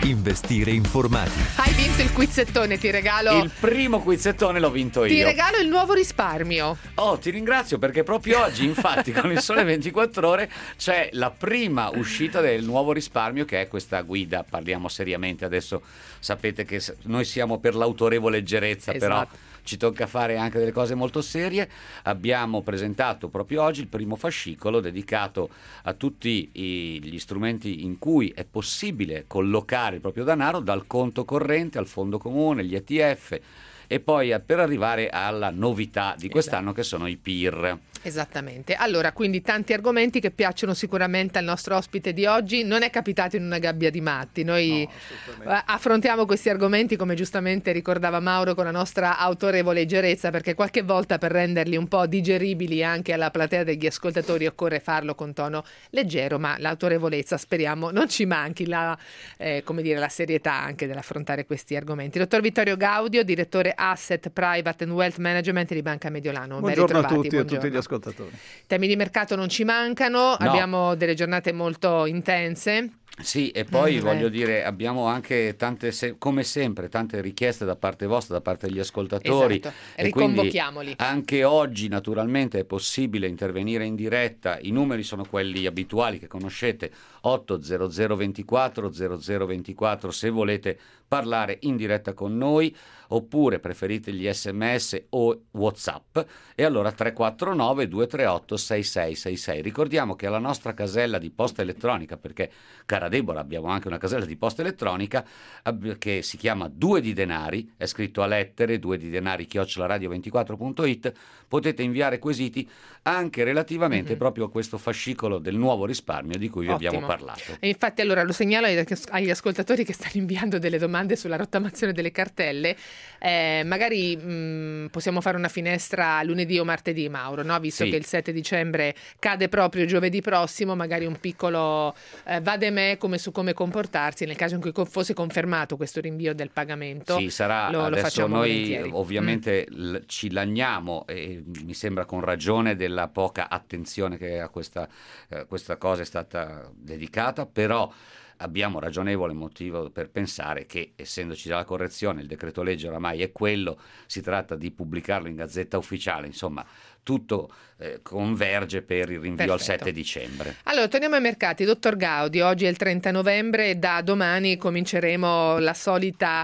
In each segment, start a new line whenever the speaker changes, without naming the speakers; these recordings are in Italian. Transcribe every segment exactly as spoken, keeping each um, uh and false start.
Investire informati.
Hai vinto il quizzettone, ti regalo.
Il primo quizzettone l'ho vinto io.
Ti regalo il nuovo risparmio.
Oh, ti ringrazio perché proprio oggi, infatti, con il Sole ventiquattro Ore c'è la prima uscita del nuovo risparmio, che è questa guida. Parliamo seriamente adesso. Sapete che noi siamo per l'autorevole leggerezza,
esatto.
Però ci tocca fare anche delle cose molto serie. Abbiamo presentato proprio oggi il primo fascicolo dedicato a tutti i, gli strumenti in cui è possibile collocare il proprio denaro, dal conto corrente al fondo comune, gli E T F, e poi per arrivare alla novità di quest'anno, che sono i P I R.
Esattamente. Allora, quindi tanti argomenti che piacciono sicuramente al nostro ospite di oggi. Non è capitato in una gabbia di matti. Noi no, affrontiamo questi argomenti, come giustamente ricordava Mauro, con la nostra autorevole leggerezza, perché qualche volta per renderli un po' digeribili anche alla platea degli ascoltatori occorre farlo con tono leggero, ma l'autorevolezza, speriamo, non ci manchi, la, eh, come dire, la serietà anche nell'affrontare questi argomenti. Dottor Vittorio Gaudio, direttore Asset, Private and Wealth Management di Banca Mediolano.
Buongiorno a tutti e a tutti gli ascoltatori.
Temi di mercato non ci mancano,
no.
Abbiamo delle giornate molto intense.
Sì, e poi
mm,
voglio
eh.
dire, abbiamo anche tante, se, come sempre, tante richieste da parte vostra, da parte degli ascoltatori.
Esatto.
E
riconvochiamoli.
Anche oggi naturalmente è possibile intervenire in diretta. I numeri sono quelli abituali che conoscete: otto zero zero ventiquattro zero zero ventiquattro se volete parlare in diretta con noi, oppure preferite gli sms o WhatsApp, e allora tre quattro nove due tre otto sei sei sei sei. Ricordiamo che alla nostra casella di posta elettronica, perché cara Deborah, abbiamo anche una casella di posta elettronica che si chiama Due di Denari, è scritto a lettere, due di denari chiocciola radio ventiquattro punto it. Potete inviare quesiti anche relativamente mm-hmm. proprio a questo fascicolo del nuovo risparmio di cui vi
Ottimo.
abbiamo parlato.
E infatti, allora lo segnalo agli ascoltatori che stanno inviando delle domande sulla rottamazione delle cartelle. Eh, magari mh, possiamo fare una finestra lunedì o martedì, Mauro, no? Visto
sì.
che il sette dicembre cade proprio giovedì prossimo, magari un piccolo eh, vademè come su come comportarsi nel caso in cui fosse confermato questo rinvio del pagamento.
Sì, sarà.
Lo,
adesso
lo facciamo
noi
volentieri.
ovviamente
mm.
l- ci lagniamo, e mi sembra con ragione, della poca attenzione che a questa, eh, questa cosa è stata dedicata, però abbiamo ragionevole motivo per pensare che, essendoci già la correzione, il decreto legge oramai è quello, si tratta di pubblicarlo in Gazzetta Ufficiale, insomma tutto eh, converge per il rinvio Perfetto. Al sette dicembre.
Allora, torniamo ai mercati. Dottor Gaudio, oggi è il trenta novembre e da domani cominceremo la solita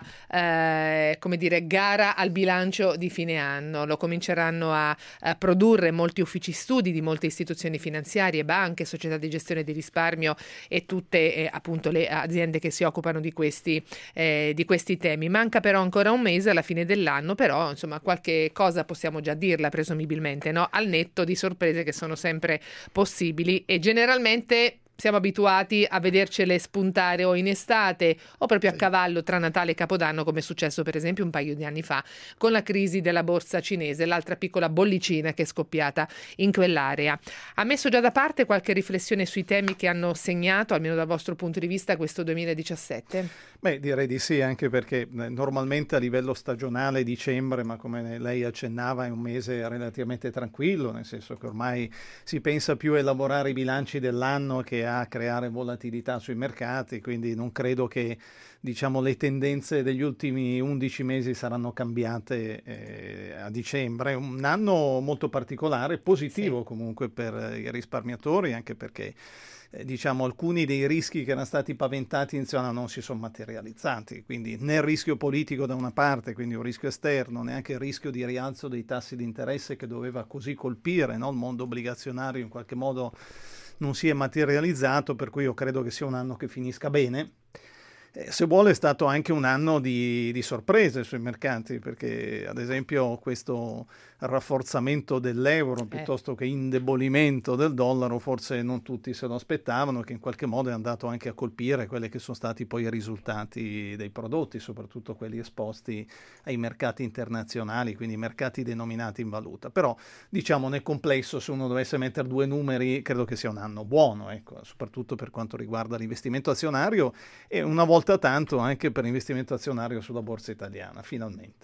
eh, come dire, gara al bilancio di fine anno. Lo cominceranno a, a produrre molti uffici studi di molte istituzioni finanziarie, banche, società di gestione di risparmio e tutte eh, appunto le aziende che si occupano di questi, eh, di questi temi. Manca però ancora un mese alla fine dell'anno, però insomma qualche cosa possiamo già dirla presumibilmente, no? Al netto di sorprese che sono sempre possibili e generalmente siamo abituati a vedercele spuntare o in estate o proprio a cavallo tra Natale e Capodanno, come è successo per esempio un paio di anni fa con la crisi della borsa cinese, l'altra piccola bollicina che è scoppiata in quell'area. Ha messo già da parte qualche riflessione sui temi che hanno segnato, almeno dal vostro punto di vista, questo duemiladiciassette?
Beh, direi di sì, anche perché normalmente a livello stagionale dicembre, ma come lei accennava, è un mese relativamente tranquillo, nel senso che ormai si pensa più a elaborare i bilanci dell'anno che a creare volatilità sui mercati, quindi non credo che, diciamo, le tendenze degli ultimi undici mesi saranno cambiate eh, a dicembre. Un anno molto particolare, positivo sì. comunque per i risparmiatori, anche perché eh, diciamo alcuni dei rischi che erano stati paventati iniziano non si sono materializzati, quindi né il rischio politico da una parte, quindi un rischio esterno, neanche il rischio di rialzo dei tassi di interesse che doveva così colpire, no? Il mondo obbligazionario in qualche modo non si è materializzato, per cui io credo che sia un anno che finisca bene. Eh, se vuole è stato anche un anno di, di sorprese sui mercati, perché ad esempio questo rafforzamento dell'euro eh. piuttosto che indebolimento del dollaro forse non tutti se lo aspettavano, che in qualche modo è andato anche a colpire quelli che sono stati poi i risultati dei prodotti, soprattutto quelli esposti ai mercati internazionali, quindi mercati denominati in valuta. Però diciamo nel complesso, se uno dovesse mettere due numeri, credo che sia un anno buono, ecco, soprattutto per quanto riguarda l'investimento azionario e una volta tanto anche per l'investimento azionario sulla borsa italiana, finalmente.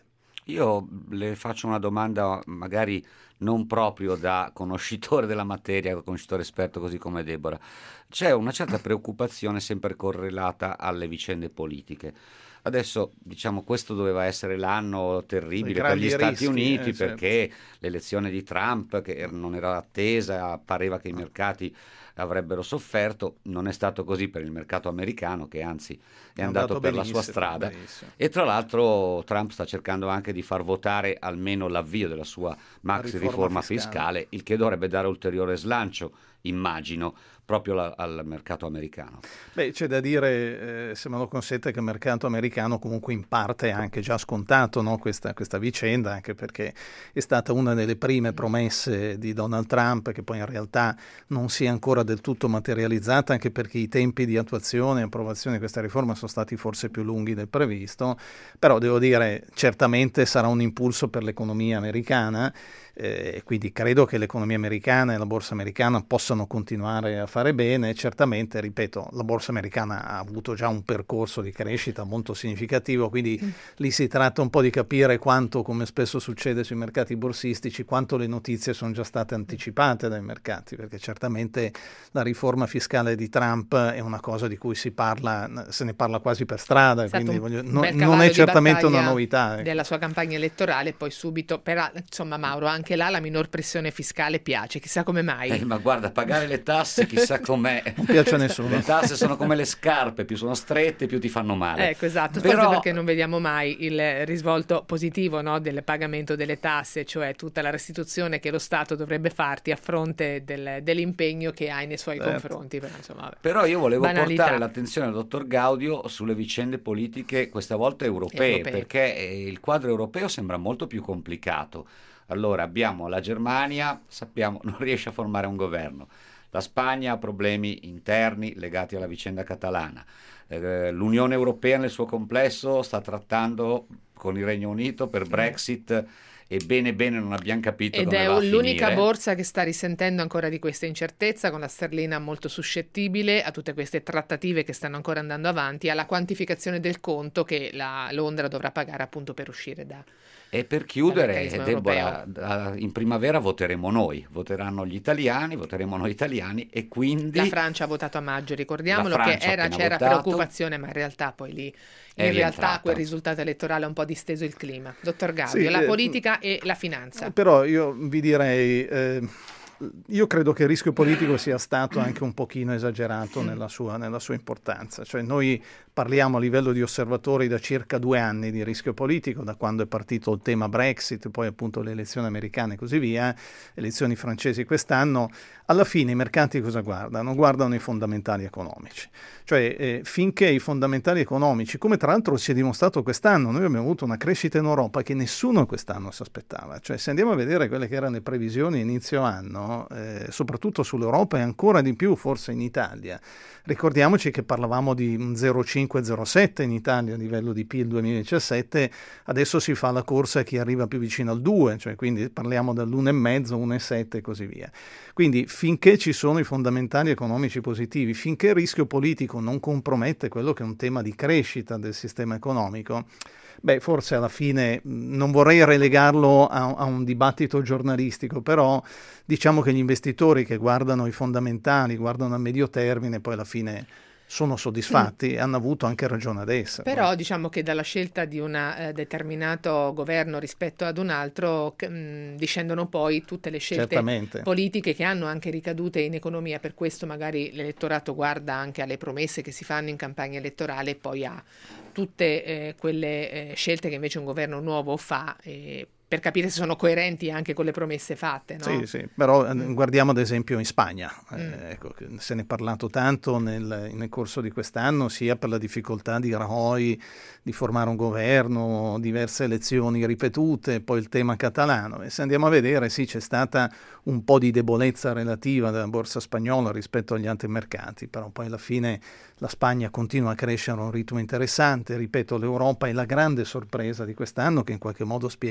Io le faccio una domanda magari non proprio da conoscitore della materia, conoscitore esperto così come Deborah. C'è una certa preoccupazione sempre correlata alle vicende politiche. Adesso, diciamo, questo doveva essere l'anno terribile per gli Stati
rischi,
Uniti
eh,
perché
certo.
l'elezione di Trump, che non era attesa, pareva che i mercati avrebbero sofferto, non è stato così per il mercato americano, che anzi è, è andato, andato per la sua strada.
Benissimo.
E tra l'altro Trump sta cercando anche di far votare almeno l'avvio della sua maxi riforma, riforma fiscale. fiscale, il che dovrebbe dare ulteriore slancio, immagino, proprio la, al mercato americano.
Beh, c'è da dire, eh, se me lo consente, che il mercato americano comunque in parte ha anche già scontato, no, questa, questa vicenda, anche perché è stata una delle prime promesse di Donald Trump, che poi in realtà non si è ancora del tutto materializzata, anche perché i tempi di attuazione e approvazione di questa riforma sono stati forse più lunghi del previsto, però devo dire certamente sarà un impulso per l'economia americana. Eh, quindi credo che l'economia americana e la borsa americana possano continuare a fare bene. Certamente, ripeto, la borsa americana ha avuto già un percorso di crescita molto significativo, quindi mm. lì si tratta un po' di capire quanto, come spesso succede sui mercati borsistici, quanto le notizie sono già state anticipate dai mercati, perché certamente la riforma fiscale di Trump è una cosa di cui si parla, se ne parla quasi per strada, quindi voglio, no, non è certamente una novità. Ecco.
Della sua campagna elettorale, poi subito, però insomma Mauro, anche Anche là la minor pressione fiscale piace, chissà come mai.
Eh, ma guarda, pagare le tasse chissà com'è.
Non piace a nessuno.
Le tasse sono come le scarpe, più sono strette più ti fanno male.
Ecco, esatto,
Però...
forse perché non vediamo mai il risvolto positivo, no, del pagamento delle tasse, cioè tutta la restituzione che lo Stato dovrebbe farti a fronte del, dell'impegno che hai nei suoi certo. confronti. Però, insomma, vabbè.
Però io volevo
Banalità.
portare l'attenzione del dottor Gaudio sulle vicende politiche, questa volta europee,
europee.
perché il quadro europeo sembra molto più complicato. Allora abbiamo la Germania, sappiamo, non riesce a formare un governo. La Spagna ha problemi interni legati alla vicenda catalana. Eh, L'Unione Europea nel suo complesso sta trattando con il Regno Unito per Brexit e bene bene non abbiamo capito
Ed
come
è
va a
l'unica
finire.
borsa che sta risentendo ancora di questa incertezza, con la sterlina molto suscettibile a tutte queste trattative che stanno ancora andando avanti, alla quantificazione del conto che la Londra dovrà pagare appunto per uscire da...
E per chiudere, Deborah, in primavera voteremo noi, voteranno gli italiani, voteremo noi italiani e quindi...
La Francia ha votato a maggio, ricordiamolo, che era, c'era
votato,
preoccupazione, ma in realtà poi lì, in realtà quel risultato elettorale ha un po' disteso il clima. Dottor Gaudio, sì, la eh, politica e la finanza.
Però io vi direi... Eh, Io credo che il rischio politico sia stato anche un pochino esagerato nella sua, nella sua importanza. Cioè noi parliamo a livello di osservatori da circa due anni di rischio politico, da quando è partito il tema Brexit, poi appunto le elezioni americane e così via, elezioni francesi quest'anno. Alla fine i mercati cosa guardano? Guardano i fondamentali economici. Cioè eh, finché i fondamentali economici, come tra l'altro si è dimostrato quest'anno, noi abbiamo avuto una crescita in Europa che nessuno quest'anno si aspettava. Cioè se andiamo a vedere quelle che erano le previsioni inizio anno, eh, soprattutto sull'Europa e ancora di più forse in Italia, ricordiamoci che parlavamo di un zero virgola cinque zero virgola sette in Italia a livello di P I L duemiladiciassette, adesso si fa la corsa a chi arriva più vicino al due, cioè quindi parliamo dall'uno virgola cinque, uno virgola sette e così via. Quindi finché ci sono i fondamentali economici positivi, finché il rischio politico non compromette quello che è un tema di crescita del sistema economico, beh, forse alla fine non vorrei relegarlo a, a un dibattito giornalistico, però diciamo che gli investitori che guardano i fondamentali, guardano a medio termine, poi alla fine sono soddisfatti mm. e hanno avuto anche ragione ad essere.
Però diciamo che dalla scelta di un eh, determinato governo rispetto ad un altro mh, discendono poi tutte le scelte
Certamente.
politiche che hanno anche ricadute in economia, per questo magari l'elettorato guarda anche alle promesse che si fanno in campagna elettorale e poi a tutte eh, quelle eh, scelte che invece un governo nuovo fa, eh, per capire se sono coerenti anche con le promesse fatte, no?
Sì, sì, però
mm.
guardiamo ad esempio in Spagna,
mm.
eh, ecco, se ne è parlato tanto nel, nel corso di quest'anno, sia per la difficoltà di Rajoy di formare un governo, diverse elezioni ripetute, poi il tema catalano, e se andiamo a vedere sì c'è stata un po' di debolezza relativa della borsa spagnola rispetto agli altri mercati, però poi alla fine la Spagna continua a crescere a un ritmo interessante, ripeto, l'Europa è la grande sorpresa di quest'anno che in qualche modo spiega anche la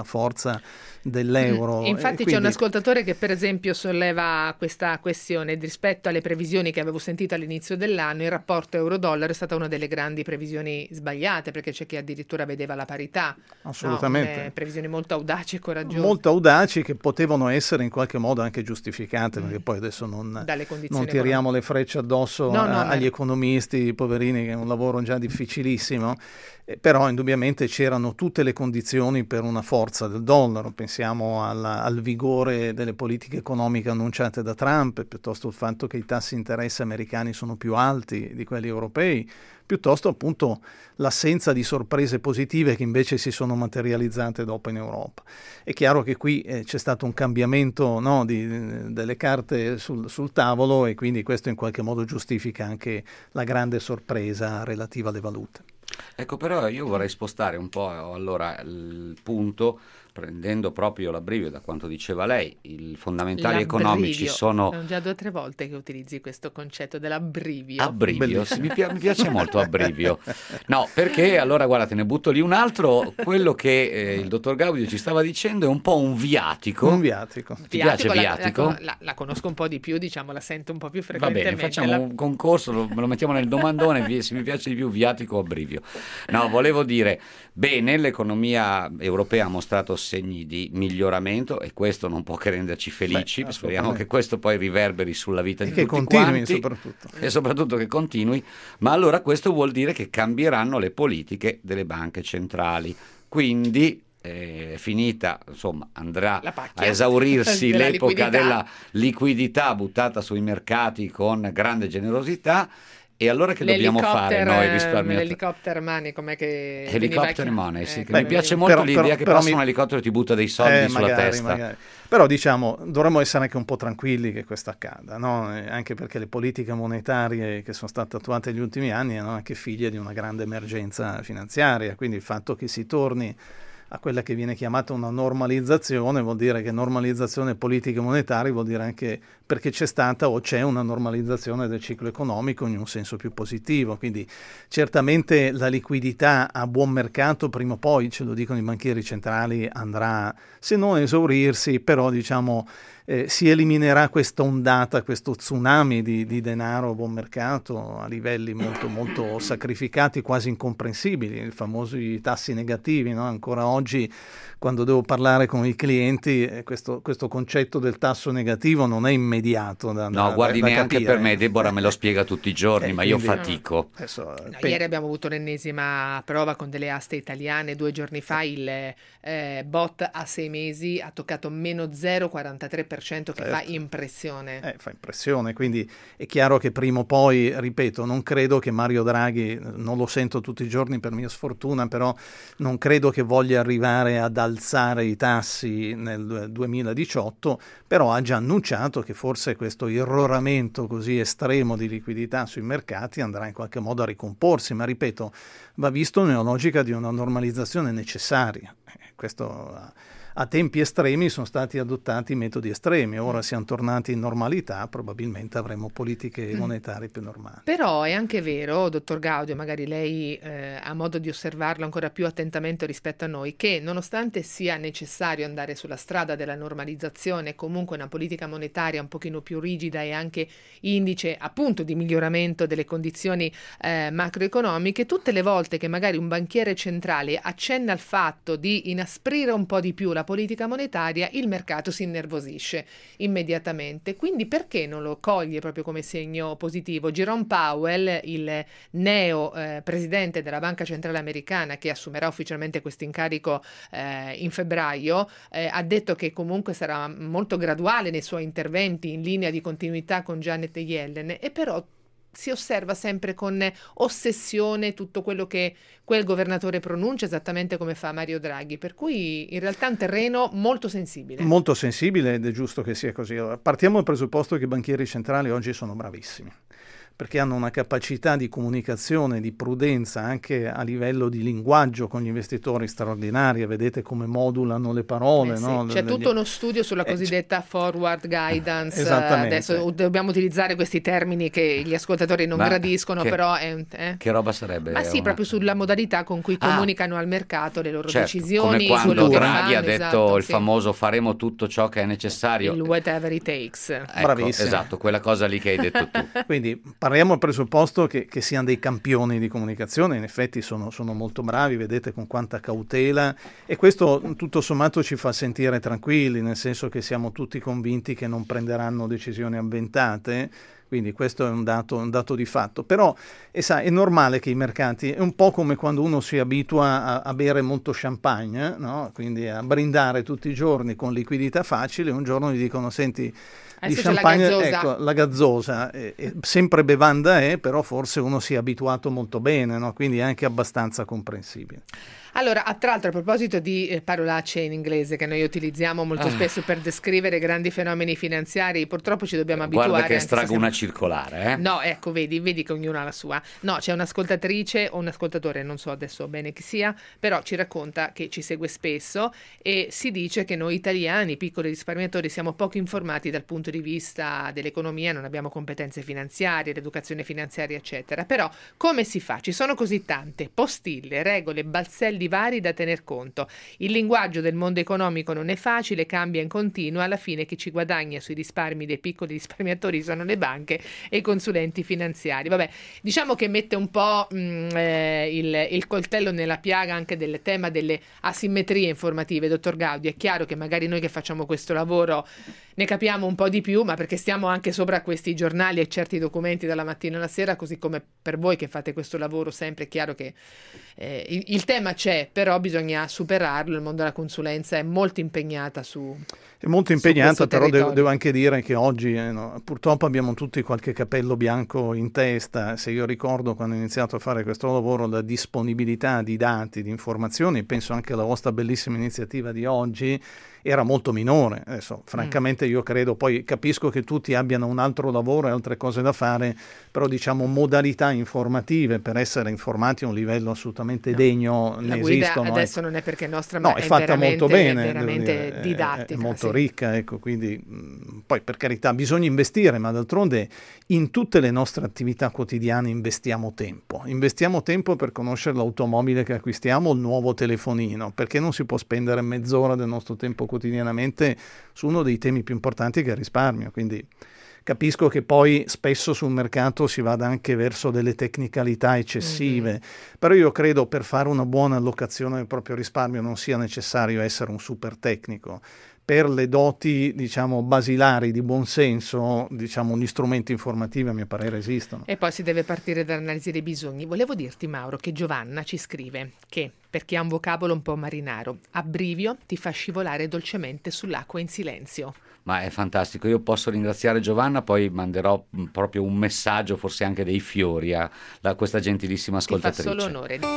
forza dell'euro.
Infatti
quindi...
c'è un ascoltatore che per esempio solleva questa questione rispetto alle previsioni che avevo sentito all'inizio dell'anno. Il rapporto euro-dollaro è stata una delle grandi previsioni sbagliate, perché c'è chi addirittura vedeva la parità.
Assolutamente.
No? Previsioni molto audaci e coraggiose.
Molto audaci, che potevano essere in qualche modo anche giustificate, mm. perché poi adesso non, non tiriamo le frecce addosso no, a, no, agli no. economisti, poverini, che è un lavoro già difficilissimo. Eh, però indubbiamente c'erano tutte le condizioni per una forza del dollaro. Pensiamo alla, al vigore delle politiche economiche annunciate da Trump, piuttosto il fatto che i tassi di interesse americani sono più alti di quelli europei, piuttosto appunto l'assenza di sorprese positive che invece si sono materializzate dopo in Europa. È chiaro che qui eh, c'è stato un cambiamento no, di, delle carte sul, sul tavolo, e quindi questo in qualche modo giustifica anche la grande sorpresa relativa alle valute.
Ecco, però io vorrei spostare un po' allora il punto, prendendo proprio l'abbrivio da quanto diceva lei. I fondamentali l'abbrivio. economici sono...
Sono già due o tre volte che utilizzi questo concetto dell'abbrivio.
Abbrivio, sì, mi, pi- mi piace molto abbrivio. No, perché allora guarda, te ne butto lì un altro. Quello che eh, il dottor Gaudio ci stava dicendo è un po' un viatico.
Un viatico.
Ti piace
la,
viatico?
La, la, la conosco un po' di più, diciamo, la sento un po' più frequentemente.
Va bene, facciamo
la...
un concorso, lo, lo mettiamo nel domandone, se mi piace di più viatico o abbrivio. No, volevo dire, bene, l'economia europea ha mostrato segni di miglioramento, e questo non può che renderci felici. Beh, speriamo che questo poi riverberi sulla vita
e
di
che
tutti
continui,
quanti,
soprattutto.
E soprattutto che continui, ma allora questo vuol dire che cambieranno le politiche delle banche centrali, quindi è finita, insomma, andrà a esaurirsi
della
l'epoca
liquidità.
della liquidità buttata sui mercati con grande generosità. E allora che dobbiamo fare noi risparmiatori?
L'helicopter money, com'è che
Helicopter money, sì,
eh,
che mi piace molto
però,
l'idea
però,
che
però
passa
mi...
un elicottero e ti butta dei soldi
eh,
sulla
magari,
testa.
Magari. Però diciamo, dovremmo essere anche un po' tranquilli che questo accada, no? Anche perché le politiche monetarie che sono state attuate negli ultimi anni erano anche figlie di una grande emergenza finanziaria, quindi il fatto che si torni a quella che viene chiamata una normalizzazione vuol dire che normalizzazione politiche monetarie vuol dire anche perché c'è stata o c'è una normalizzazione del ciclo economico in un senso più positivo. Quindi certamente la liquidità a buon mercato prima o poi, ce lo dicono i banchieri centrali, andrà, se non a esaurirsi, però diciamo eh, si eliminerà questa ondata, questo tsunami di, di denaro a buon mercato a livelli molto molto sacrificati, quasi incomprensibili, i famosi tassi negativi, no? Ancora oggi quando devo parlare con i clienti eh, questo, questo concetto del tasso negativo non è immediato da,
no,
da,
guardi,
da
neanche
capire.
per me, Deborah me lo spiega tutti i giorni, eh, ma io
quindi,
fatico.
Adesso,
no,
pe-
ieri abbiamo avuto l'ennesima prova con delle aste italiane. Due giorni fa il eh, bot a sei mesi ha toccato meno zero virgola quarantatré per cento, che
certo.
fa impressione.
Eh, fa impressione, quindi è chiaro che prima o poi, ripeto, non credo che Mario Draghi, non lo sento tutti i giorni per mia sfortuna, però non credo che voglia arrivare ad alzare i tassi nel duemiladiciotto, però ha già annunciato che forse questo irroramento così estremo di liquidità sui mercati andrà in qualche modo a ricomporsi, ma ripeto, va visto nella logica di una normalizzazione necessaria. Questo a tempi estremi sono stati adottati metodi estremi, ora siamo tornati in normalità, probabilmente avremo politiche monetarie più normali.
Però è anche vero, dottor Gaudio, magari lei eh, ha modo di osservarlo ancora più attentamente rispetto a noi, che nonostante sia necessario andare sulla strada della normalizzazione, comunque una politica monetaria un pochino più rigida e anche indice appunto di miglioramento delle condizioni eh, macroeconomiche, tutte le volte che magari un banchiere centrale accenna al fatto di inasprire un po' di più la politica monetaria, il mercato si innervosisce immediatamente. Quindi perché non lo coglie proprio come segno positivo? Jerome Powell, il neo eh, presidente della Banca Centrale Americana, che assumerà ufficialmente questo incarico eh, in febbraio, eh, ha detto che comunque sarà molto graduale nei suoi interventi, in linea di continuità con Janet Yellen, e però si osserva sempre con ossessione tutto quello che quel governatore pronuncia, esattamente come fa Mario Draghi, per cui in realtà è un terreno molto sensibile.
Molto sensibile, ed è giusto che sia così. Partiamo dal presupposto che i banchieri centrali oggi sono bravissimi. perché hanno una capacità di comunicazione, di prudenza anche a livello di linguaggio con gli investitori straordinaria, vedete come modulano le parole.
Eh sì,
no?
C'è
Le,
tutto uno studio sulla cosiddetta eh, forward guidance, adesso dobbiamo utilizzare questi termini che gli ascoltatori non
Ma
gradiscono,
che,
però è un, eh?
che roba sarebbe?
Ma sì,
una...
proprio sulla modalità con cui
ah,
comunicano al mercato le loro
certo,
decisioni,
come quando Draghi
fanno,
ha detto
esatto,
il
sì.
famoso faremo tutto ciò che è necessario,
il whatever it takes.
Ecco,
bravissimo,
esatto, quella cosa lì che hai detto tu.
Quindi parliamo al presupposto che, che siano dei campioni di comunicazione, in effetti sono, sono molto bravi, vedete con quanta cautela, e questo tutto sommato ci fa sentire tranquilli, nel senso che siamo tutti convinti che non prenderanno decisioni avventate. Quindi questo è un dato, un dato di fatto, però è, sa, è normale che i mercati, è un po' come quando uno si abitua a, a bere molto champagne, no? Quindi a brindare tutti i giorni con liquidità facile, un giorno gli dicono senti di champagne,
la gazzosa,
ecco, la gazzosa è, è sempre bevanda è, però forse uno si è abituato molto bene, no? Quindi è anche abbastanza comprensibile.
Allora, tra l'altro, a proposito di eh, parolacce in inglese che noi utilizziamo molto
ah.
spesso per descrivere grandi fenomeni finanziari, purtroppo ci dobbiamo abituare.
Guarda che estraggo
siamo...
una circolare, eh?
No, ecco, vedi, vedi che ognuno ha la sua. No, c'è un'ascoltatrice o un ascoltatore, non so adesso bene chi sia, però ci racconta che ci segue spesso e si dice che noi italiani, piccoli risparmiatori, siamo poco informati dal punto di vista dell'economia, non abbiamo competenze finanziarie, l'educazione finanziaria, eccetera. Però come si fa? Ci sono così tante postille, regole, balzelli vari da tener conto. Il linguaggio del mondo economico non è facile, cambia in continuo, alla fine chi ci guadagna sui risparmi dei piccoli risparmiatori sono le banche e i consulenti finanziari. Vabbè, diciamo che mette un po' mh, eh, il, il coltello nella piaga anche del tema delle asimmetrie informative. Dottor Gaudi, è chiaro che magari noi che facciamo questo lavoro ne capiamo un po' di più, ma perché stiamo anche sopra questi giornali e certi documenti dalla mattina alla sera, così come per voi che fate questo lavoro sempre è chiaro che eh, il, il tema c'è, però bisogna superarlo. Il mondo della consulenza è molto impegnata su
È molto impegnata, però devo, devo anche dire che oggi eh, no, purtroppo abbiamo tutti qualche capello bianco in testa. Se io ricordo quando ho iniziato a fare questo lavoro, la disponibilità di dati, di informazioni, penso anche alla vostra bellissima iniziativa di oggi, era molto minore. Adesso francamente io credo, poi capisco che tutti abbiano un altro lavoro e altre cose da fare, però diciamo modalità informative per essere informati a un livello assolutamente no. degno
la
ne
guida
esistono.
Adesso
ecco.
non è perché è nostra,
no,
ma
è,
è
fatta molto bene,
è veramente
dire,
didattica,
è, è molto
sì.
ricca, ecco, quindi mh, poi per carità bisogna investire, ma d'altronde in tutte le nostre attività quotidiane investiamo tempo, investiamo tempo per conoscere l'automobile che acquistiamo, il nuovo telefonino, perché non si può spendere mezz'ora del nostro tempo quotidianamente su uno dei temi più importanti che è il risparmio. Quindi capisco che poi spesso sul mercato si vada anche verso delle tecnicalità eccessive, mm-hmm. però io credo per fare una buona allocazione del proprio risparmio non sia necessario essere un super tecnico. Per le doti, diciamo, basilari di buonsenso, diciamo, gli strumenti informativi a mio parere esistono.
E poi si deve partire dall'analisi dei bisogni. Volevo dirti, Mauro, che Giovanna ci scrive che, perché ha un vocabolo un po' marinaro, abbrivio ti fa scivolare dolcemente sull'acqua in silenzio.
Ma è fantastico, io posso ringraziare Giovanna, poi manderò proprio un messaggio, forse anche dei fiori a, a questa gentilissima ascoltatrice.
Ti fa solo onore.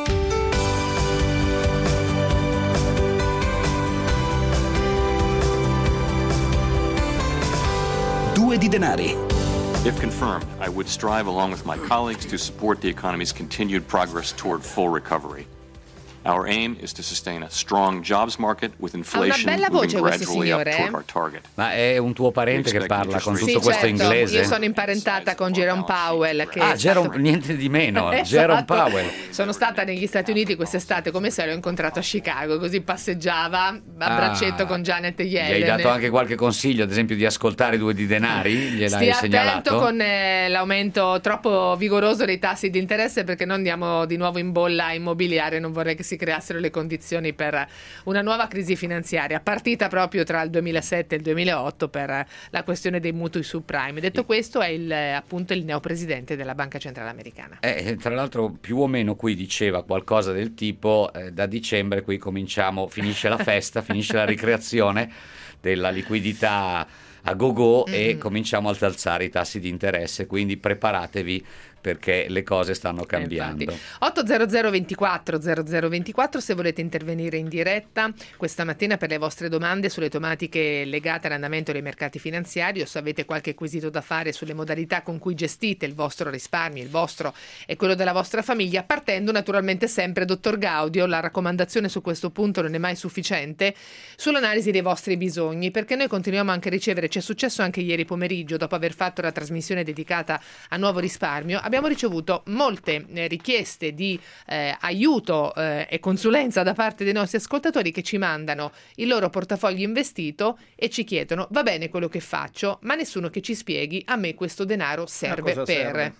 Due di denari.
If confirmed, I would strive along with my colleagues to support the economy's continued progress toward full recovery. Our aim is to sustain a strong jobs market with inflation moving gradually up toward our target.
Ma è un tuo parente che parla con tutto
sì,
questo
certo.
inglese?
Io sono imparentata con Jerome Powell. Che
ah, Jerome,
stato...
niente di meno,
esatto.
Jerome Powell.
Sono stata negli Stati Uniti quest'estate, come se l'ho incontrato a Chicago, così passeggiava a ah, braccetto con Janet Yellen.
Gli hai dato anche qualche consiglio, ad esempio di ascoltare Due di denari? Gliel'hai
Stia
segnalato?
attento con eh, l'aumento troppo vigoroso dei tassi di interesse, perché non andiamo di nuovo in bolla immobiliare, non vorrei che si creassero le condizioni per una nuova crisi finanziaria partita proprio tra il duemilasette e il duemilaotto per la questione dei mutui subprime. Detto questo, è il, appunto il neopresidente della Banca Centrale Americana.
Eh, tra l'altro più o meno qui diceva qualcosa del tipo eh, da dicembre qui cominciamo, finisce la festa, finisce la ricreazione della liquidità a go-go mm-hmm. e cominciamo ad alzare i tassi di interesse, quindi preparatevi perché le cose stanno cambiando.
otto zero zero ventiquattro zero zero ventiquattro se volete intervenire in diretta questa mattina per le vostre domande sulle tematiche legate all'andamento dei mercati finanziari, o se avete qualche quesito da fare sulle modalità con cui gestite il vostro risparmio, il vostro e quello della vostra famiglia, partendo naturalmente sempre, dottor Gaudio, la raccomandazione su questo punto non è mai sufficiente, sull'analisi dei vostri bisogni, perché noi continuiamo anche a ricevere, ci è successo anche ieri pomeriggio dopo aver fatto la trasmissione dedicata a Nuovo Risparmio, abbiamo ricevuto molte eh, richieste di eh, aiuto eh, e consulenza da parte dei nostri ascoltatori che ci mandano il loro portafoglio investito e ci chiedono: va bene quello che faccio, ma nessuno che ci spieghi a me questo denaro serve per...
Serve?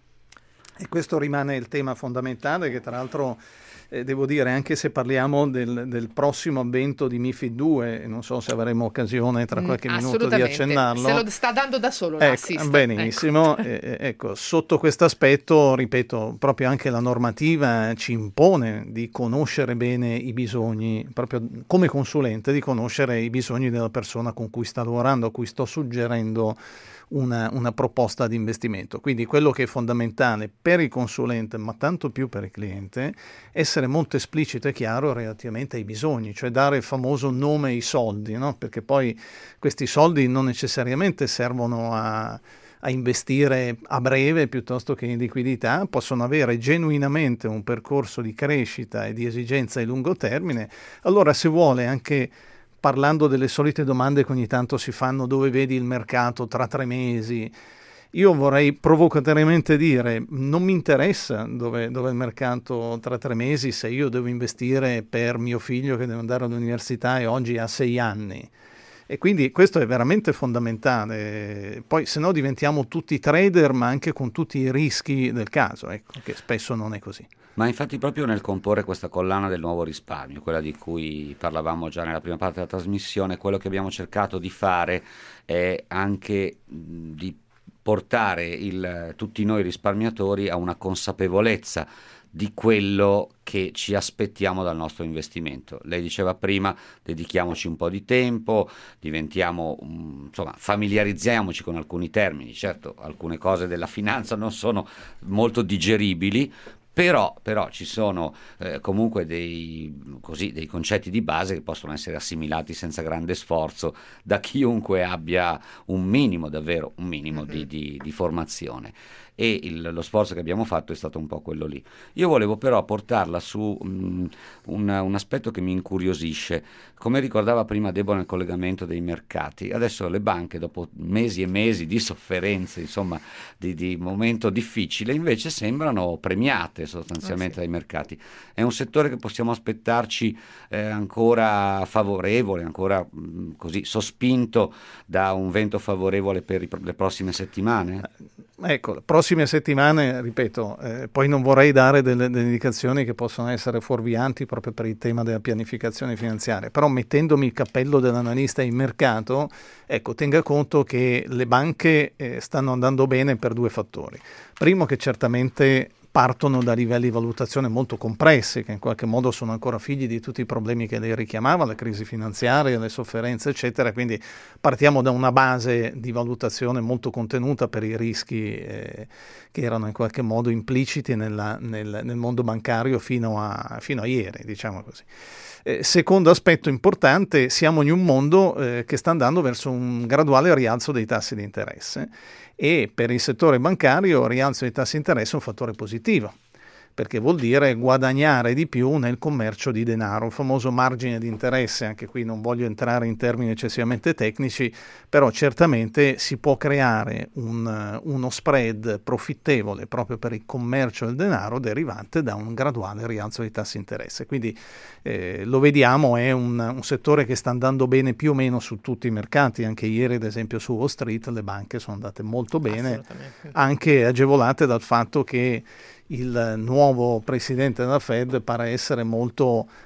E questo rimane il tema fondamentale, che tra l'altro eh, devo dire, anche se parliamo del, del prossimo avvento di MiFID due, non so se avremo occasione tra qualche mm, minuto di accennarlo.
Se lo sta dando da solo
ecco,
l'assist.
Benissimo, ecco. Eh, ecco, sotto questo aspetto, ripeto, proprio anche la normativa ci impone di conoscere bene i bisogni, proprio come consulente, di conoscere i bisogni della persona con cui sta lavorando, a cui sto suggerendo Una, una proposta di investimento. Quindi quello che è fondamentale per il consulente, ma tanto più per il cliente, è essere molto esplicito e chiaro relativamente ai bisogni, cioè dare il famoso nome ai soldi, no? Perché poi questi soldi non necessariamente servono a, a investire a breve piuttosto che in liquidità, possono avere genuinamente un percorso di crescita e di esigenza di lungo termine. Allora, se vuole, anche parlando delle solite domande che ogni tanto si fanno: dove vedi il mercato tra tre mesi? Io vorrei provocatoriamente dire: non mi interessa dove, dove è il mercato tra tre mesi se io devo investire per mio figlio che deve andare all'università e oggi ha sei anni. E quindi questo è veramente fondamentale. Poi se no diventiamo tutti trader, ma anche con tutti i rischi del caso, ecco, che spesso non è così.
Ma infatti proprio nel comporre questa collana del Nuovo Risparmio, quella di cui parlavamo già nella prima parte della trasmissione, quello che abbiamo cercato di fare è anche di portare il, tutti noi risparmiatori a una consapevolezza di quello che ci aspettiamo dal nostro investimento. Lei diceva prima: dedichiamoci un po' di tempo, diventiamo, insomma, familiarizziamoci con alcuni termini. Certo, alcune cose della finanza non sono molto digeribili, Però, però ci sono eh, comunque dei, così, dei concetti di base che possono essere assimilati senza grande sforzo da chiunque abbia un minimo, davvero un minimo mm-hmm. di, di, di formazione. E il, lo sforzo che abbiamo fatto è stato un po' quello lì. Io volevo però portarla su um, un, un aspetto che mi incuriosisce. Come ricordava prima Debo nel collegamento dei mercati, adesso le banche, dopo mesi e mesi di sofferenze, insomma di, di momento difficile, invece sembrano premiate sostanzialmente oh, sì. dai mercati. È un settore che possiamo aspettarci eh, ancora favorevole, ancora mh, così sospinto da un vento favorevole per i, le prossime settimane?
Ecco, le prossime settimane, ripeto, eh, poi non vorrei dare delle, delle indicazioni che possono essere fuorvianti proprio per il tema della pianificazione finanziaria, però mettendomi il cappello dell'analista in mercato, ecco, tenga conto che le banche eh, stanno andando bene per due fattori. Primo, che certamente partono da livelli di valutazione molto compressi, che in qualche modo sono ancora figli di tutti i problemi che lei richiamava, la crisi finanziaria, le sofferenze, eccetera. Quindi partiamo da una base di valutazione molto contenuta per i rischi eh, che erano in qualche modo impliciti nella, nel, nel mondo bancario fino a, fino a ieri, diciamo così. Eh, secondo aspetto importante, siamo in un mondo eh, che sta andando verso un graduale rialzo dei tassi di interesse, e per il settore bancario il rialzo dei tassi di interesse è un fattore positivo, perché vuol dire guadagnare di più nel commercio di denaro, il famoso margine di interesse. Anche qui non voglio entrare in termini eccessivamente tecnici, però certamente si può creare un, uno spread profittevole proprio per il commercio del denaro derivante da un graduale rialzo dei tassi di interesse. Quindi eh, lo vediamo, è un, un settore che sta andando bene più o meno su tutti i mercati. Anche ieri, ad esempio, su Wall Street le banche sono andate molto bene, anche agevolate dal fatto che il nuovo presidente della Fed pare essere molto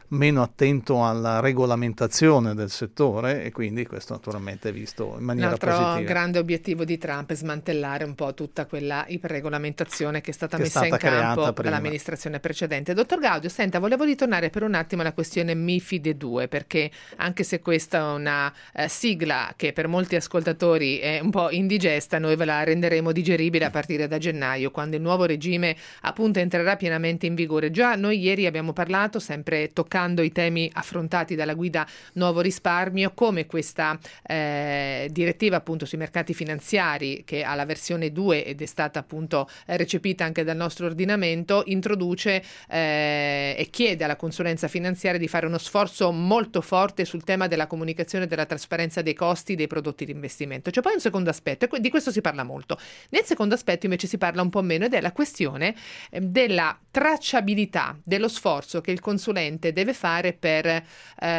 meno attento alla regolamentazione del settore, e quindi questo naturalmente è visto in maniera
positiva.
positiva.
L'altro grande obiettivo di Trump è smantellare un po' tutta quella iperregolamentazione che è stata
che
messa
è stata
in campo
prima.
dall'amministrazione precedente. Dottor Gaudio, senta, volevo ritornare per un attimo alla questione MiFID due, perché anche se questa è una eh, sigla che per molti ascoltatori è un po' indigesta, noi ve la renderemo digeribile a partire da gennaio, quando il nuovo regime appunto entrerà pienamente in vigore. Già noi ieri abbiamo parlato, sempre toccando i temi affrontati dalla guida Nuovo Risparmio, come questa eh, direttiva appunto sui mercati finanziari, che ha la versione due ed è stata appunto eh, recepita anche dal nostro ordinamento, introduce eh, e chiede alla consulenza finanziaria di fare uno sforzo molto forte sul tema della comunicazione e della trasparenza dei costi dei prodotti di investimento. C'è poi un secondo aspetto, e di questo si parla molto. Nel secondo aspetto invece si parla un po' meno, ed è la questione eh, della tracciabilità dello sforzo che il consulente deve fare per eh,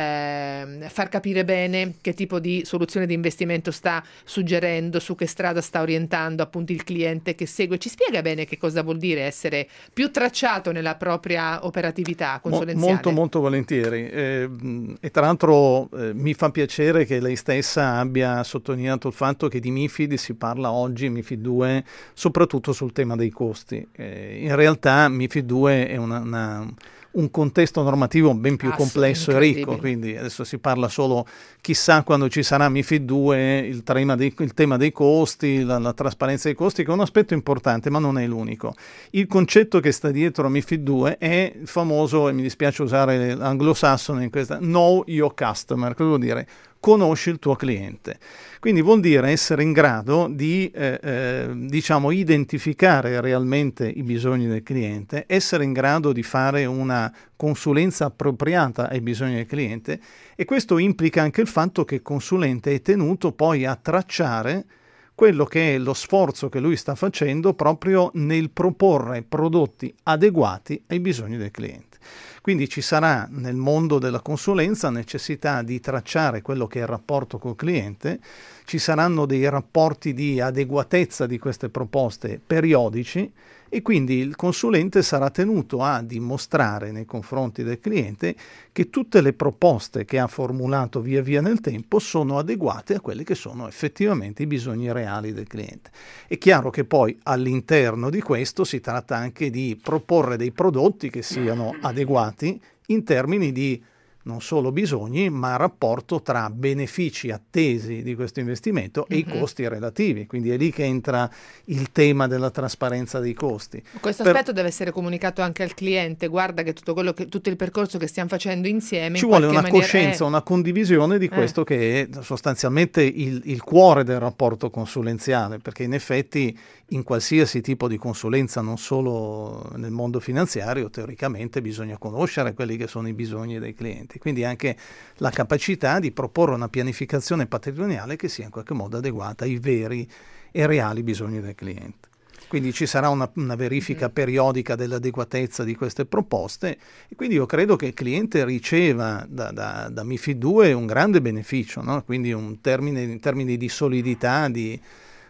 far capire bene che tipo di soluzione di investimento sta suggerendo, su che strada sta orientando appunto il cliente che segue. Ci spiega bene che cosa vuol dire essere più tracciato nella propria operatività consulenziale?
Molto molto volentieri, eh, e tra l'altro eh, mi fa piacere che lei stessa abbia sottolineato il fatto che di MiFID si parla oggi, MiFID due, soprattutto sul tema dei costi. Eh, in realtà MiFID due è una, una un contesto normativo ben più ah, complesso e ricco, quindi adesso si parla solo, chissà quando ci sarà MiFID due, il tema dei, il tema dei costi, la, la trasparenza dei costi, che è un aspetto importante, ma non è l'unico. Il concetto che sta dietro MiFID due è il famoso, e mi dispiace usare l'anglosassone in questa, know your customer. Cosa vuol dire? Conosci il tuo cliente. Quindi vuol dire essere in grado di eh, eh, diciamo identificare realmente i bisogni del cliente, essere in grado di fare una consulenza appropriata ai bisogni del cliente, e questo implica anche il fatto che il consulente è tenuto poi a tracciare quello che è lo sforzo che lui sta facendo proprio nel proporre prodotti adeguati ai bisogni del cliente. Quindi ci sarà nel mondo della consulenza necessità di tracciare quello che è il rapporto col cliente, ci saranno dei rapporti di adeguatezza di queste proposte periodici, e quindi il consulente sarà tenuto a dimostrare nei confronti del cliente che tutte le proposte che ha formulato via via nel tempo sono adeguate a quelli che sono effettivamente i bisogni reali del cliente. È chiaro che poi all'interno di questo si tratta anche di proporre dei prodotti che siano adeguati in termini di non solo bisogni, ma rapporto tra benefici attesi di questo investimento mm-hmm. e i costi relativi. Quindi è lì che entra il tema della trasparenza dei costi.
Questo
per...
aspetto deve essere comunicato anche al cliente. Guarda che tutto quello che tutto il percorso che stiamo facendo insieme
ci
in
vuole una
maniera...
coscienza,
eh.
una condivisione di questo eh. che è sostanzialmente il, il cuore del rapporto consulenziale, perché in effetti in qualsiasi tipo di consulenza, non solo nel mondo finanziario, teoricamente bisogna conoscere quelli che sono i bisogni dei clienti. Quindi anche la capacità di proporre una pianificazione patrimoniale che sia in qualche modo adeguata ai veri e reali bisogni del cliente. Quindi ci sarà una, una verifica periodica dell'adeguatezza di queste proposte, e quindi io credo che il cliente riceva da, da, da MiFID due un grande beneficio, no? Quindi un termine, in termini di solidità, di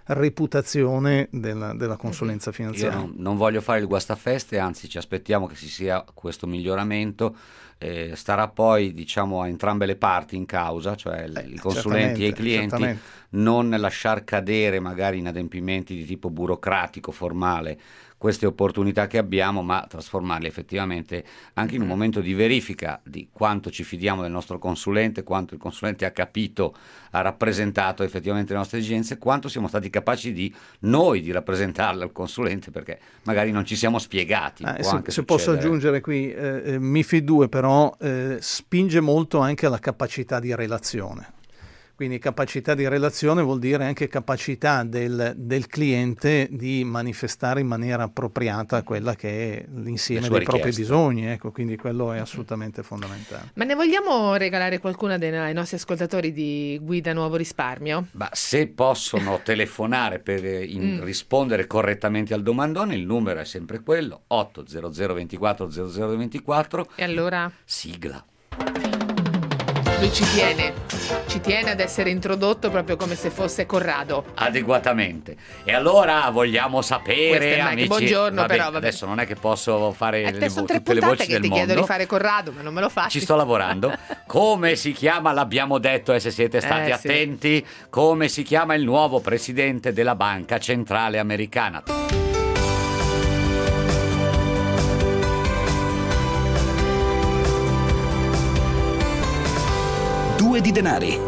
reputazione della, della consulenza finanziaria.
Io non, non voglio fare il guastafeste, anzi ci aspettiamo che ci sia questo miglioramento. Eh, starà poi diciamo a entrambe le parti in causa, cioè eh, i consulenti e i clienti, non lasciar cadere magari inadempimenti di tipo burocratico, formale, queste opportunità che abbiamo, ma trasformarle effettivamente anche in un momento di verifica di quanto ci fidiamo del nostro consulente, quanto il consulente ha capito, ha rappresentato effettivamente le nostre esigenze, quanto siamo stati capaci di noi di rappresentarle al consulente, perché magari non ci siamo spiegati.
Ah, se, se posso aggiungere qui, eh, MiFID due però eh, spinge molto anche alla capacità di relazione. Quindi capacità di relazione vuol dire anche capacità del, del cliente di manifestare in maniera appropriata quella che è l'insieme dei propri bisogni, ecco, quindi quello è assolutamente fondamentale.
Ma ne vogliamo regalare qualcuna dei, ai nostri ascoltatori di Guida Nuovo Risparmio?
Ma se possono telefonare per in, mm. rispondere correttamente al domandone, il numero è sempre quello, otto zero zero due quattro zero zero due quattro.
E allora?
Sigla.
lui ci tiene, ci tiene ad essere introdotto proprio come se fosse Corrado.
Adeguatamente. E allora vogliamo sapere, amici.
Buongiorno,
vabbè,
però. Vabbè.
Adesso non è che posso fare
eh,
le,
sono tre
tutte le voci
che
del
ti
mondo.
chiedo di fare Corrado, ma non me lo faccio.
Ci sto lavorando. Come si chiama, l'abbiamo detto e se siete stati
eh,
attenti,
sì.
come si chiama il nuovo presidente della Banca Centrale Americana?
Due di denari.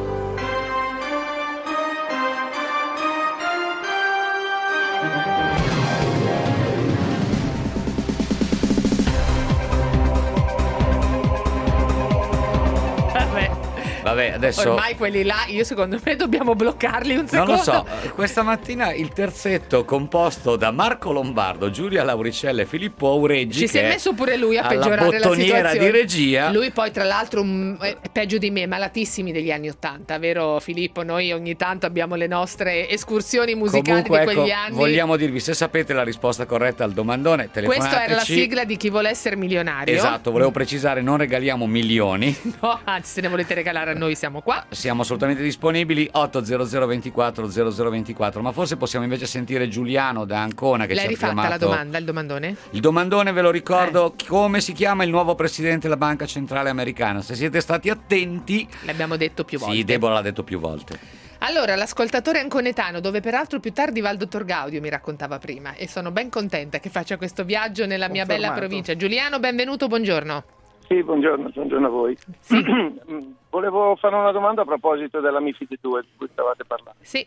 Vabbè, adesso...
Ormai quelli là, io secondo me dobbiamo bloccarli un secondo.
Non lo so, questa mattina il terzetto composto da Marco Lombardo, Giulia Lauricella e Filippo Aureggi,
ci si è messo pure lui a peggiorare la
bottoniera
situazione
di regia.
Lui poi tra l'altro um, è peggio di me, malatissimi degli anni Ottanta, vero Filippo? Noi ogni tanto abbiamo le nostre escursioni musicali.
Comunque,
di quegli
ecco,
anni.
Vogliamo dirvi, se sapete la risposta corretta al domandone, telefonateci.
Questa era la sigla di Chi vuole essere milionario.
Esatto, volevo precisare, non regaliamo milioni.
No, anzi, se ne volete regalare a noi siamo qua.
Siamo assolutamente disponibili. Otto zero zero ventiquattro zero zero ventiquattro. Ma forse possiamo invece sentire Giuliano da Ancona che
L'hai
ci ha
rifatta
chiamato.
la domanda, il domandone?
Il domandone ve lo ricordo,
eh.
come si chiama il nuovo presidente della Banca Centrale Americana? Se siete stati attenti,
l'abbiamo detto più volte.
Sì, Deborah l'ha detto più volte.
Allora, l'ascoltatore anconetano, dove peraltro più tardi va il dottor Gaudio, mi raccontava prima, e sono ben contenta che faccia questo viaggio nella mia
Confermato.
bella provincia. Giuliano, benvenuto, buongiorno.
Sì, buongiorno, buongiorno a voi.
Sì.
Volevo fare una domanda a proposito della MiFID due di cui stavate parlando.
Sì.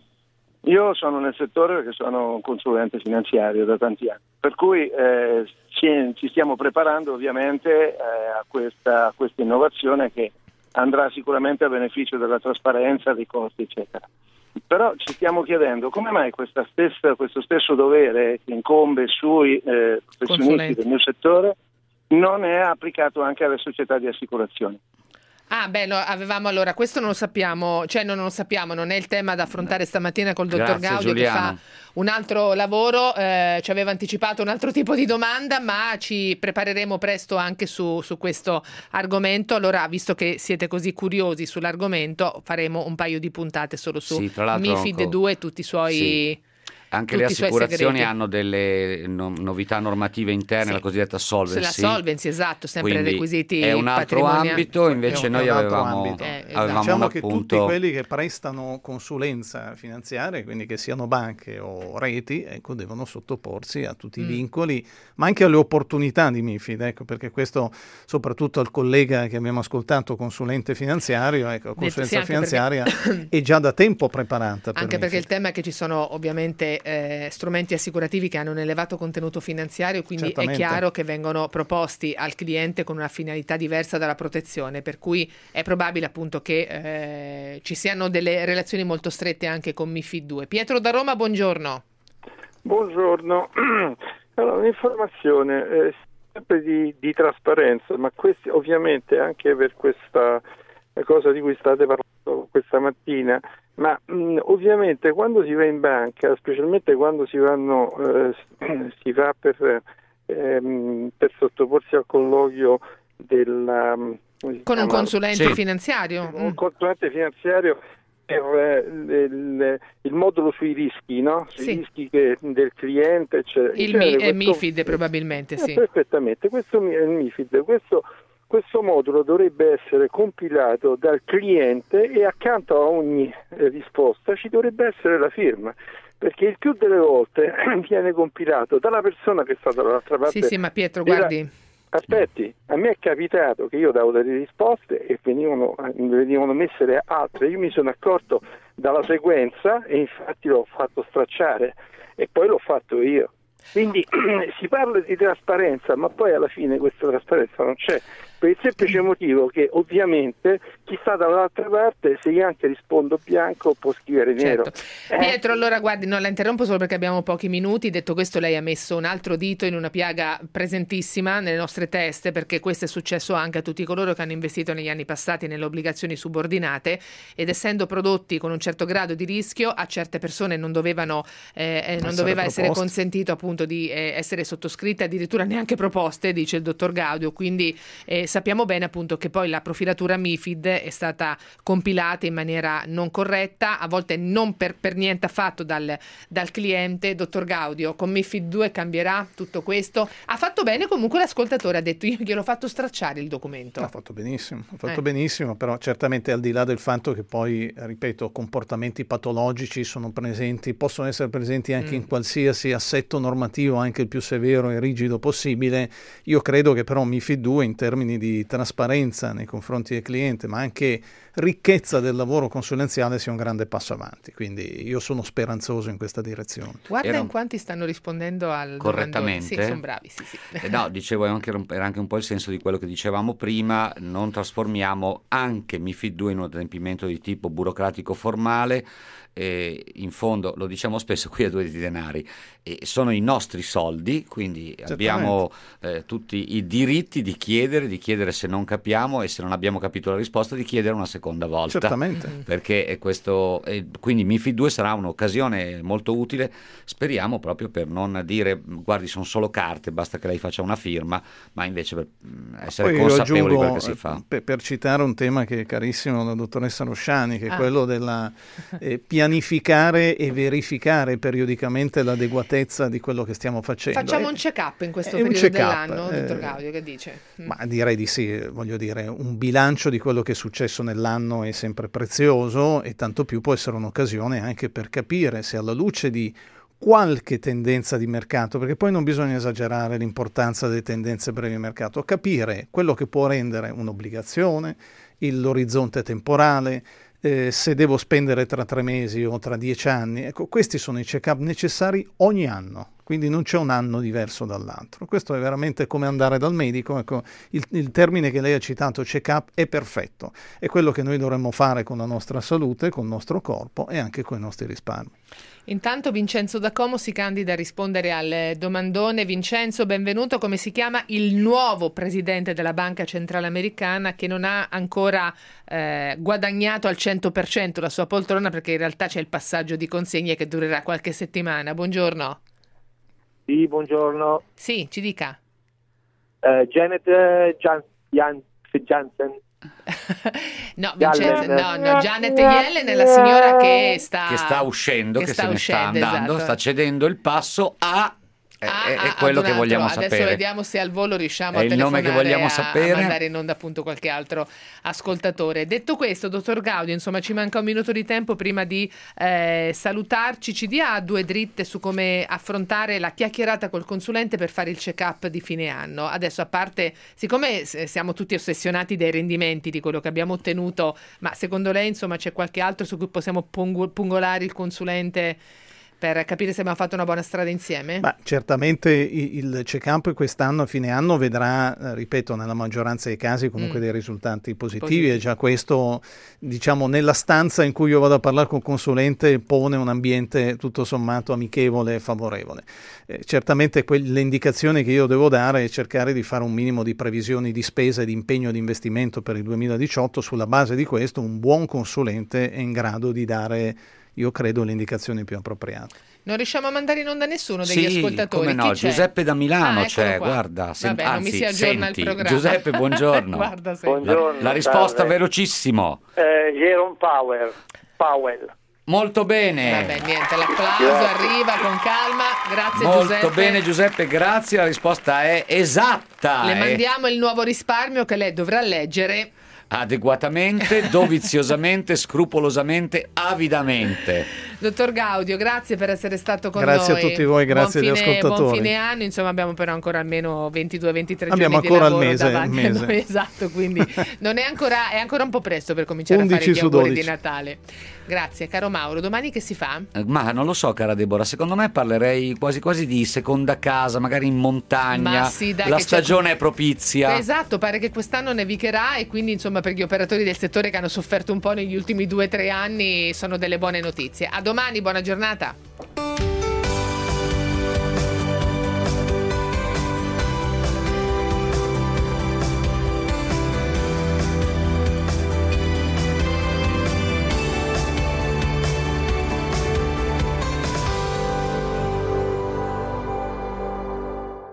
Io sono nel settore perché sono un consulente finanziario da tanti anni, per cui eh, ci, ci stiamo preparando ovviamente eh, a, questa, a questa innovazione che andrà sicuramente a beneficio della trasparenza, dei costi, eccetera. Però ci stiamo chiedendo come mai questa stessa, questo stesso dovere che incombe sui eh, professionisti
Consulenti.
del mio settore non è applicato anche alle società di assicurazioni.
Ah, beh, no, avevamo allora, questo non lo sappiamo, cioè non lo sappiamo, non è il tema da affrontare stamattina col dottor
Grazie,
Gaudio
Giuliano.
che fa un altro lavoro, eh, ci aveva anticipato un altro tipo di domanda, ma ci prepareremo presto anche su, su questo argomento. Allora, visto che siete così curiosi sull'argomento, faremo un paio di puntate solo su
Sì, tra l'altro,
MiFID due e tutti i suoi...
Sì. Anche
tutti
le
i suoi
assicurazioni
segreti.
hanno delle no- novità normative interne,
Sì.
la cosiddetta solvency.
La solvency, esatto, sempre
Quindi
requisiti
è un altro
patrimoniali.
ambito, invece
È un-
noi
è un altro
avevamo,
ambito.
Eh, esatto.
avevamo
Diciamo
un
che
appunto...
tutti quelli che prestano consulenza finanziaria, quindi che siano banche o reti, ecco, devono sottoporsi a tutti i
Mm.
vincoli, ma anche alle opportunità di MiFID, ecco, perché questo soprattutto al collega che abbiamo ascoltato, consulente finanziario, ecco,
Detto, sì,
consulenza
anche
finanziaria
perché-
è già da tempo preparata per
Anche perché il
MiFID.
tema è che ci sono ovviamente eh, strumenti assicurativi che hanno un elevato contenuto finanziario, quindi
Certamente.
è chiaro che vengono proposti al cliente con una finalità diversa dalla protezione, per cui è probabile appunto che eh, ci siano delle relazioni molto strette anche con MiFID due. Pietro da Roma, buongiorno.
Buongiorno. Allora, un'informazione eh, sempre di, di trasparenza, ma questi ovviamente anche per questa cosa di cui state parlando questa mattina, ma mh, ovviamente quando si va in banca, specialmente quando si vanno eh, si va per, ehm, per sottoporsi al colloquio della
Con un consulente
Sì.
finanziario?
un consulente finanziario per eh, il, il modulo sui rischi, no? Sui
Sì.
rischi che, del cliente, eccetera.
Il
In genere
Mi- è
questo-
MiFID probabilmente,
eh,
sì.
Perfettamente, questo mi- è il MiFID, questo, questo modulo dovrebbe essere compilato dal cliente e accanto a ogni eh, risposta ci dovrebbe essere la firma, perché il più delle volte viene compilato dalla persona che sta dall'altra parte.
Sì, sì, ma Pietro,
della-
guardi,
Aspetti, a me è capitato che io davo delle risposte e venivano, venivano messe le altre, io mi sono accorto dalla sequenza e infatti l'ho fatto stracciare e poi l'ho fatto io. Quindi si parla di trasparenza, ma poi alla fine questa trasparenza non c'è, per il semplice motivo che ovviamente chi sta dall'altra parte, se io anche rispondo bianco, può scrivere nero.
certo.
Eh,
Pietro, allora guardi, non la interrompo solo perché abbiamo pochi minuti. Detto questo, lei ha messo un altro dito in una piaga presentissima nelle nostre teste, perché questo è successo anche a tutti coloro che hanno investito negli anni passati nelle obbligazioni subordinate, ed essendo prodotti con un certo grado di rischio, a certe persone non dovevano eh, eh, non
Essere
doveva essere
proposte.
consentito appunto di eh, essere sottoscritte, addirittura neanche proposte, dice il dottor Gaudio. Quindi eh, sappiamo bene appunto che poi la profilatura MiFID due è stata compilata in maniera non corretta, a volte non per, per niente affatto dal, dal cliente. Dottor Gaudio, con MiFID due cambierà tutto questo? Ha fatto bene comunque l'ascoltatore, ha detto io gliel'ho fatto stracciare il documento.
Ha fatto benissimo, ha fatto
eh.
benissimo, però certamente al di là del fatto che poi, ripeto, comportamenti patologici sono presenti, possono essere presenti anche mm. in qualsiasi assetto normativo, anche il più severo e rigido possibile, io credo che però MiFID due in termini di trasparenza nei confronti del cliente, ma anche ricchezza del lavoro consulenziale sia un grande passo avanti, quindi io sono speranzoso in questa direzione.
Guarda
Era
in quanti stanno rispondendo al
correttamente.
Sì, sono bravi, sì, sì.
Eh no, dicevo, anche, era anche un po' il senso di quello che dicevamo prima, non trasformiamo anche MiFID due in un adempimento di tipo burocratico formale. Eh, in fondo, lo diciamo spesso qui a due di denari, eh, sono i nostri soldi, quindi certamente abbiamo eh, tutti i diritti di chiedere, di chiedere se non capiamo, e se non abbiamo capito la risposta di chiedere una seconda volta.
Certamente.
Perché è questo, eh, quindi MiFID due sarà un'occasione molto utile, speriamo, proprio per non dire guardi sono solo carte, basta che lei faccia una firma, ma invece per essere
Poi
consapevoli
aggiungo,
di quello che si fa.
Per, per citare un tema che è carissimo alla dottoressa Rosciani, che è
ah.
quello della eh, pianificare e verificare periodicamente l'adeguatezza di quello che stiamo facendo.
Facciamo
eh,
un check-up in questo
è un
periodo
check-up,
dell'anno,
eh,
dottor Gaudio, che dice? Mm.
Ma direi di sì, voglio dire, un bilancio di quello che è successo nell'anno è sempre prezioso, e tanto più può essere un'occasione anche per capire se alla luce di qualche tendenza di mercato, perché poi non bisogna esagerare l'importanza delle tendenze brevi di mercato, capire quello che può rendere un'obbligazione, l'orizzonte temporale, eh, se devo spendere tra tre mesi o tra dieci anni. Ecco, questi sono i check-up necessari ogni anno, quindi non c'è un anno diverso dall'altro. Questo è veramente come andare dal medico. Ecco, il, il termine che lei ha citato, check-up, è perfetto, è quello che noi dovremmo fare con la nostra salute, con il nostro corpo e anche con i nostri risparmi.
Intanto Vincenzo da Como si candida a rispondere al domandone. Vincenzo, benvenuto. Come si chiama il nuovo presidente della Banca Centrale Americana, che non ha ancora eh, guadagnato al cento per cento la sua poltrona, perché in realtà c'è il passaggio di consegne che durerà qualche settimana? Buongiorno.
Sì, buongiorno.
Sì, ci dica.
Uh, Janet uh, Jan- Jan- Jansen.
no, Vincenzo, no, no, Janet Yellen è la signora che sta,
che sta uscendo, che, che sta se ne uscendo, sta andando,
esatto.
sta cedendo il passo a...
Ah,
è,
ah,
è quello che
altro.
vogliamo
Adesso
sapere.
vediamo se al volo riusciamo
è
a
il nome che vogliamo
a,
sapere.
a mandare in onda appunto qualche altro ascoltatore. Detto questo, dottor Gaudio, insomma ci manca un minuto di tempo prima di eh, salutarci. Ci dia due dritte su come affrontare la chiacchierata col consulente per fare il check-up di fine anno. Adesso, a parte, siccome siamo tutti ossessionati dai rendimenti, di quello che abbiamo ottenuto, ma secondo lei insomma c'è qualche altro su cui possiamo pungolare il consulente per capire se abbiamo fatto una buona strada insieme?
Ma certamente il check-up quest'anno a fine anno vedrà, ripeto, nella maggioranza dei casi comunque mm. dei risultati positivi, Positivo. E già questo, diciamo, nella stanza in cui io vado a parlare con il consulente pone un ambiente tutto sommato amichevole e favorevole. Eh, certamente que- le indicazioni che io devo dare è cercare di fare un minimo di previsioni di spesa e di impegno di investimento per il duemiladiciotto. Sulla base di questo un buon consulente è in grado di dare, io credo, le indicazioni più appropriate.
Non riusciamo a mandare in onda nessuno degli
sì,
ascoltatori?
Come no,
Chi c'è?
Giuseppe da Milano
ah,
c'è,
qua.
guarda. Sen-
Vabbè,
anzi,
non mi si aggiorna
senti,
il programma.
Giuseppe, buongiorno.
Guarda,
buongiorno
la, la risposta
salve.
Velocissimo.
Eh, Jerome Powell. Powell.
Molto bene.
Vabbè, niente, l'applauso arriva con calma. Grazie
Molto
Giuseppe.
Molto bene Giuseppe, grazie. La risposta è esatta.
Le
eh.
mandiamo il nuovo risparmio che lei dovrà leggere
adeguatamente, doviziosamente, scrupolosamente, avidamente.
Dottor Gaudio, grazie per essere stato con
grazie
noi.
Grazie a tutti voi, grazie agli ascoltatori.
Buon fine anno, insomma abbiamo però ancora almeno ventidue ventitré
abbiamo
giorni
ancora
di lavoro
il mese,
davanti
mese.
a noi, esatto, quindi non è ancora, è ancora un po' presto per cominciare a fare gli auguri
dodici
di Natale. Grazie, caro Mauro. Domani che si fa?
Ma non lo so, cara Deborah, secondo me parlerei quasi quasi di seconda casa, magari in montagna.
Ma sì, dai,
la
che
stagione
c'è...
è propizia.
Esatto, pare che quest'anno nevicherà e quindi insomma per gli operatori del settore che hanno sofferto un po' negli ultimi due o tre anni sono delle buone notizie. A domani, buona giornata.